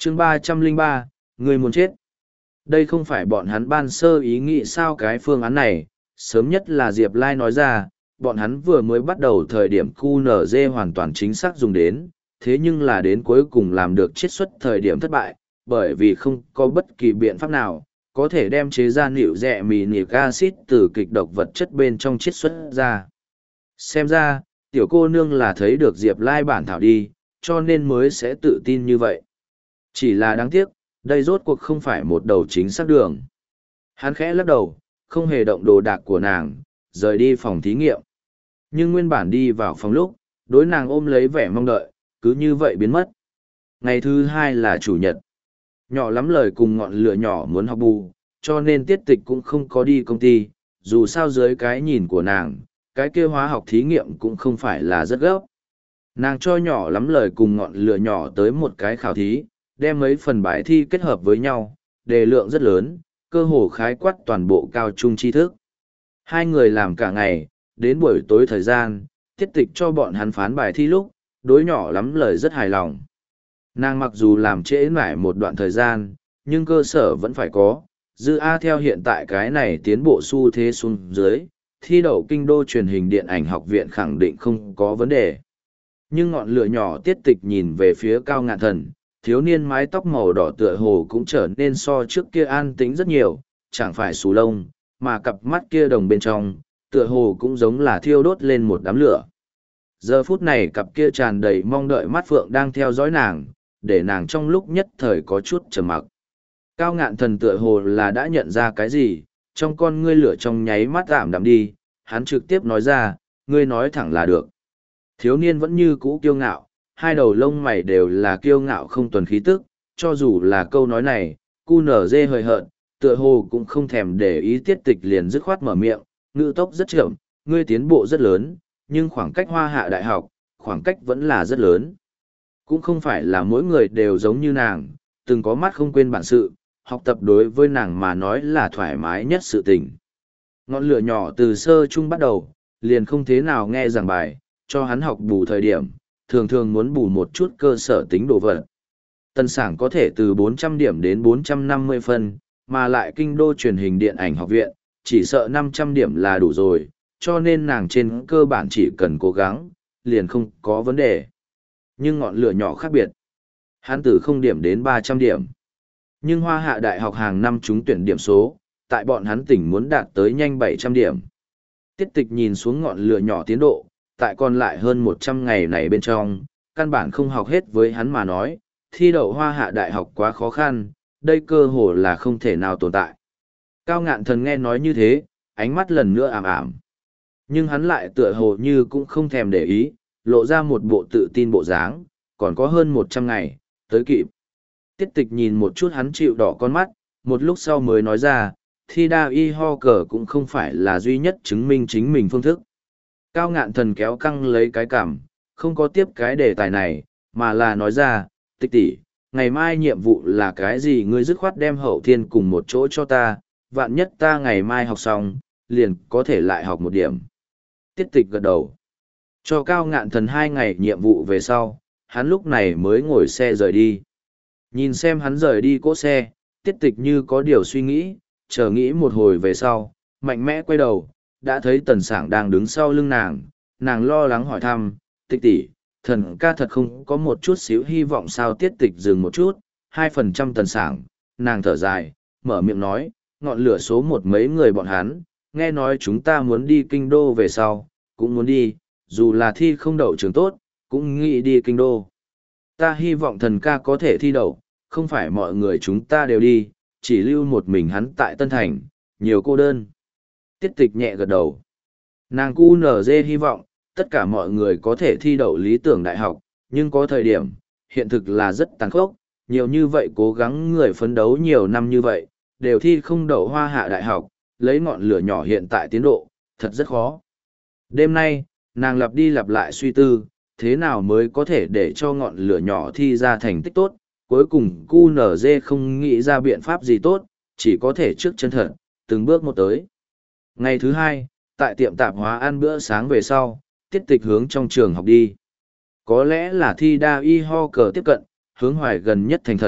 chương 303, người muốn chết. Đây không phải bọn hắn ban sơ ý nghĩ sao cái phương án này, sớm nhất là Diệp Lai nói ra, bọn hắn vừa mới bắt đầu thời điểm QNZ hoàn toàn chính xác dùng đến, thế nhưng là đến cuối cùng làm được chiết xuất thời điểm thất bại, bởi vì không có bất kỳ biện pháp nào, có thể đem chế ra nịu rẹ mì nịu acid từ kịch độc vật chất bên trong chiết xuất ra. Xem ra, tiểu cô nương là thấy được Diệp Lai bản thảo đi, cho nên mới sẽ tự tin như vậy. Chỉ là đáng tiếc, đây rốt cuộc không phải một đầu chính xác đường. Hắn khẽ lắc đầu, không hề động đồ đạc của nàng, rời đi phòng thí nghiệm. Nhưng nguyên bản đi vào phòng lúc, đối nàng ôm lấy vẻ mong đợi, cứ như vậy biến mất. Ngày thứ hai là chủ nhật. Nhỏ lắm lời cùng ngọn lửa nhỏ muốn học bù, cho nên tiết tịch cũng không có đi công ty, dù sao dưới cái nhìn của nàng, cái kia hóa học thí nghiệm cũng không phải là rất gấp. Nàng cho nhỏ lắm lời cùng ngọn lửa nhỏ tới một cái khảo thí, đem mấy phần bài thi kết hợp với nhau, đề lượng rất lớn, cơ hồ khái quát toàn bộ cao trung tri thức. Hai người làm cả ngày, đến buổi tối thời gian, tiết tịch cho bọn hắn phán bài thi lúc, đối nhỏ lắm lời rất hài lòng. Nàng mặc dù làm trễ mãi một đoạn thời gian, nhưng cơ sở vẫn phải có, dư A theo hiện tại cái này tiến bộ xu thế xuống dưới, thi đậu kinh đô truyền hình điện ảnh học viện khẳng định không có vấn đề. Nhưng ngọn lửa nhỏ tiết tịch nhìn về phía Cao Ngạn Thần, thiếu niên mái tóc màu đỏ tựa hồ cũng trở nên so trước kia an tĩnh rất nhiều, chẳng phải xù lông, mà cặp mắt kia đồng bên trong, tựa hồ cũng giống là thiêu đốt lên một đám lửa. Giờ phút này cặp kia tràn đầy mong đợi mắt phượng đang theo dõi nàng, để nàng trong lúc nhất thời có chút trầm mặc. Cao Ngạn Thần tựa hồ là đã nhận ra cái gì, trong con ngươi lửa trong nháy mắt ảm đạm đi, hắn trực tiếp nói ra, ngươi nói thẳng là được. Thiếu niên vẫn như cũ kiêu ngạo, hai đầu lông mày đều là kiêu ngạo không tuần khí tức, cho dù là câu nói này, QNZ hời hợt, tựa hồ cũng không thèm để ý tiết tịch liền dứt khoát mở miệng, ngữ tốc rất chậm, ngươi tiến bộ rất lớn, nhưng khoảng cách Hoa Hạ Đại học, khoảng cách vẫn là rất lớn. Cũng không phải là mỗi người đều giống như nàng, từng có mắt không quên bản sự, học tập đối với nàng mà nói là thoải mái nhất sự tình. Ngọn lửa nhỏ từ sơ chung bắt đầu, liền không thế nào nghe giảng bài, cho hắn học bù thời điểm, thường thường muốn bù một chút cơ sở tính đồ vật. Tân sảng có thể từ 400 điểm đến 450 phân, mà lại kinh đô truyền hình điện ảnh học viện, chỉ sợ 500 điểm là đủ rồi, cho nên nàng trên cơ bản chỉ cần cố gắng, liền không có vấn đề. Nhưng ngọn lửa nhỏ khác biệt. Hắn từ 0 điểm đến 300 điểm. Nhưng Hoa Hạ Đại học hàng năm trúng tuyển điểm số, tại bọn hắn tỉnh muốn đạt tới nhanh 700 điểm. Tiết tịch nhìn xuống ngọn lửa nhỏ tiến độ, tại còn lại hơn 100 ngày này bên trong, căn bản không học hết với hắn mà nói, thi đậu Hoa Hạ Đại học quá khó khăn, đây cơ hồ là không thể nào tồn tại. Cao Ngạn Thần nghe nói như thế, ánh mắt lần nữa ảm ảm. Nhưng hắn lại tựa hồ như cũng không thèm để ý, lộ ra một bộ tự tin bộ dáng, còn có hơn 100 ngày, tới kịp. Tiết tịch nhìn một chút hắn chịu đỏ con mắt, một lúc sau mới nói ra, thi đa y ho cờ cũng không phải là duy nhất chứng minh chính mình phương thức. Cao Ngạn Thần kéo căng lấy cái cảm, không có tiếp cái đề tài này, mà là nói ra, tịch tỷ, ngày mai nhiệm vụ là cái gì ngươi dứt khoát đem hậu thiên cùng một chỗ cho ta, vạn nhất ta ngày mai học xong, liền có thể lại học một điểm. Tiết tịch gật đầu. Cho Cao Ngạn Thần 2 ngày nhiệm vụ về sau, hắn lúc này mới ngồi xe rời đi. Nhìn xem hắn rời đi cỗ xe, tiết tịch như có điều suy nghĩ, chờ nghĩ một hồi về sau, mạnh mẽ quay đầu, đã thấy Tần Sảng đang đứng sau lưng nàng, nàng lo lắng hỏi thăm, tịch tỷ, thần ca thật không có một chút xíu hy vọng sao. Tiết tịch dừng một chút, 2% Tần Sảng, nàng thở dài, mở miệng nói, ngọn lửa số một mấy người bọn hắn, nghe nói chúng ta muốn đi kinh đô về sau, cũng muốn đi, dù là thi không đậu trường tốt, cũng nghĩ đi kinh đô. Ta hy vọng thần ca có thể thi đậu, không phải mọi người chúng ta đều đi, chỉ lưu một mình hắn tại Tân Thành, nhiều cô đơn. Tiết tịch nhẹ gật đầu. Nàng QNZ hy vọng, tất cả mọi người có thể thi đậu lý tưởng đại học, nhưng có thời điểm, hiện thực là rất tàn khốc, nhiều như vậy cố gắng người phấn đấu nhiều năm như vậy, đều thi không đậu Hoa Hạ Đại học, lấy ngọn lửa nhỏ hiện tại tiến độ, thật rất khó. Đêm nay, nàng lặp đi lặp lại suy tư, thế nào mới có thể để cho ngọn lửa nhỏ thi ra thành tích tốt, cuối cùng QNZ không nghĩ ra biện pháp gì tốt, chỉ có thể trước chân thật, từng bước một tới. Ngày thứ hai, tại tiệm tạp hóa ăn bữa sáng về sau, tiết tịch hướng trong trường học đi. Có lẽ là thi đa y ho cờ tiếp cận, hướng hoài gần nhất thành thật,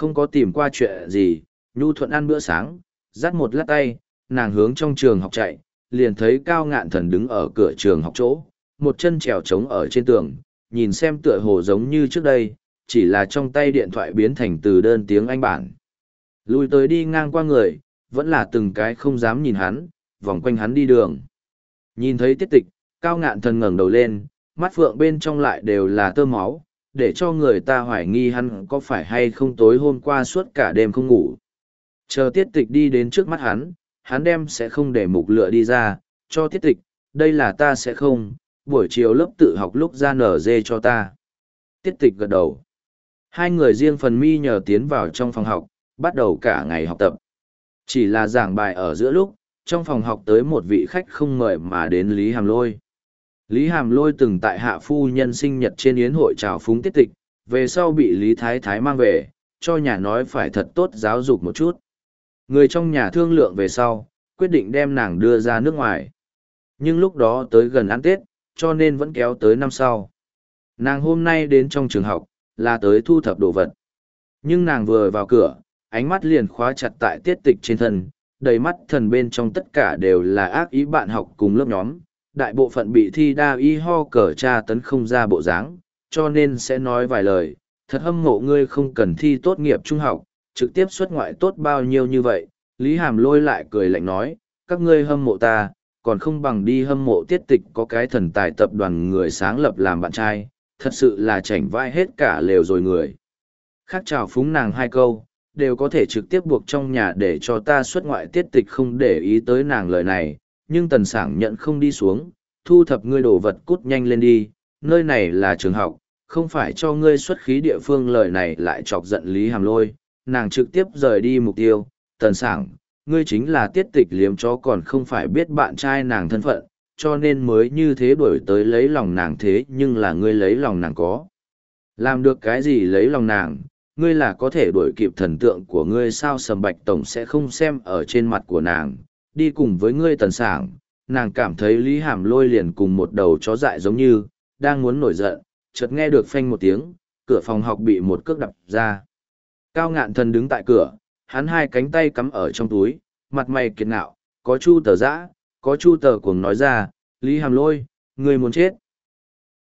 không có tìm qua chuyện gì, nhu thuận ăn bữa sáng, dắt một lát tay, nàng hướng trong trường học chạy, liền thấy Cao Ngạn Thần đứng ở cửa trường học chỗ, một chân trèo trống ở trên tường, nhìn xem tựa hồ giống như trước đây, chỉ là trong tay điện thoại biến thành từ đơn tiếng Anh bản. Lùi tới đi ngang qua người, vẫn là từng cái không dám nhìn hắn, vòng quanh hắn đi đường. Nhìn thấy Tiết Tịch, Cao Ngạn Thần ngẩng đầu lên, mắt phượng bên trong lại đều là tơ máu, để cho người ta hoài nghi hắn có phải hay không tối hôm qua suốt cả đêm không ngủ. Chờ Tiết Tịch đi đến trước mắt hắn đem sẽ không để mục lựa đi ra, cho Tiết Tịch, đây là ta sẽ không, buổi chiều lớp tự học lúc ra nở dê cho ta. Tiết Tịch gật đầu. Hai người riêng phần mi nhờ tiến vào trong phòng học, bắt đầu cả ngày học tập. Chỉ là giảng bài ở giữa lúc, trong phòng học tới một vị khách không mời mà đến Lý Hàm Lôi. Lý Hàm Lôi từng tại hạ phu nhân sinh nhật trên yến hội chào phúng Tiết Tịch, về sau bị Lý Thái Thái mang về, cho nhà nói phải thật tốt giáo dục một chút. Người trong nhà thương lượng về sau, quyết định đem nàng đưa ra nước ngoài. Nhưng lúc đó tới gần ăn Tết, cho nên vẫn kéo tới năm sau. Nàng hôm nay đến trong trường học, là tới thu thập đồ vật. Nhưng nàng vừa vào cửa, ánh mắt liền khóa chặt tại Tiết Tịch trên thân, đầy mắt thần bên trong tất cả đều là ác ý bạn học cùng lớp nhóm. Đại bộ phận bị thi đa y ho cờ tra tấn không ra bộ dáng, cho nên sẽ nói vài lời, thật hâm mộ ngươi không cần thi tốt nghiệp trung học, trực tiếp xuất ngoại tốt bao nhiêu như vậy. Lý Hàm Lôi lại cười lạnh nói, các ngươi hâm mộ ta, còn không bằng đi hâm mộ Tiết Tịch có cái thần tài tập đoàn người sáng lập làm bạn trai, thật sự là chảnh vai hết cả lều rồi người. Khác chào phúng nàng hai câu, đều có thể trực tiếp buộc trong nhà để cho ta xuất ngoại. Tiết Tịch không để ý tới nàng lời này, nhưng Tần Sảng nhận không đi xuống, thu thập ngươi đồ vật cút nhanh lên đi, nơi này là trường học, không phải cho ngươi xuất khí địa phương. Lời này lại chọc giận Lý Hàm Lôi, nàng trực tiếp rời đi mục tiêu. Tần Sảng, ngươi chính là Tiết Tịch liếm chó còn không phải biết bạn trai nàng thân phận, cho nên mới như thế đuổi tới lấy lòng nàng. Thế nhưng là ngươi lấy lòng nàng có làm được cái gì? Lấy lòng nàng, ngươi là có thể đuổi kịp thần tượng của ngươi sao? Sầm Bạch Tổng sẽ không xem ở trên mặt của nàng, đi cùng với ngươi. Tần Sảng, nàng cảm thấy Lý Hàm Lôi liền cùng một đầu chó dại giống như, đang muốn nổi giận, chợt nghe được phanh một tiếng, cửa phòng học bị một cước đập ra. Cao Ngạn Thần đứng tại cửa, hắn hai cánh tay cắm ở trong túi, mặt mày kiệt ngạo, có Chu Tờ Dã, có Chu Tờ Cuồng nói ra, Lý Hàm Lôi, ngươi muốn chết.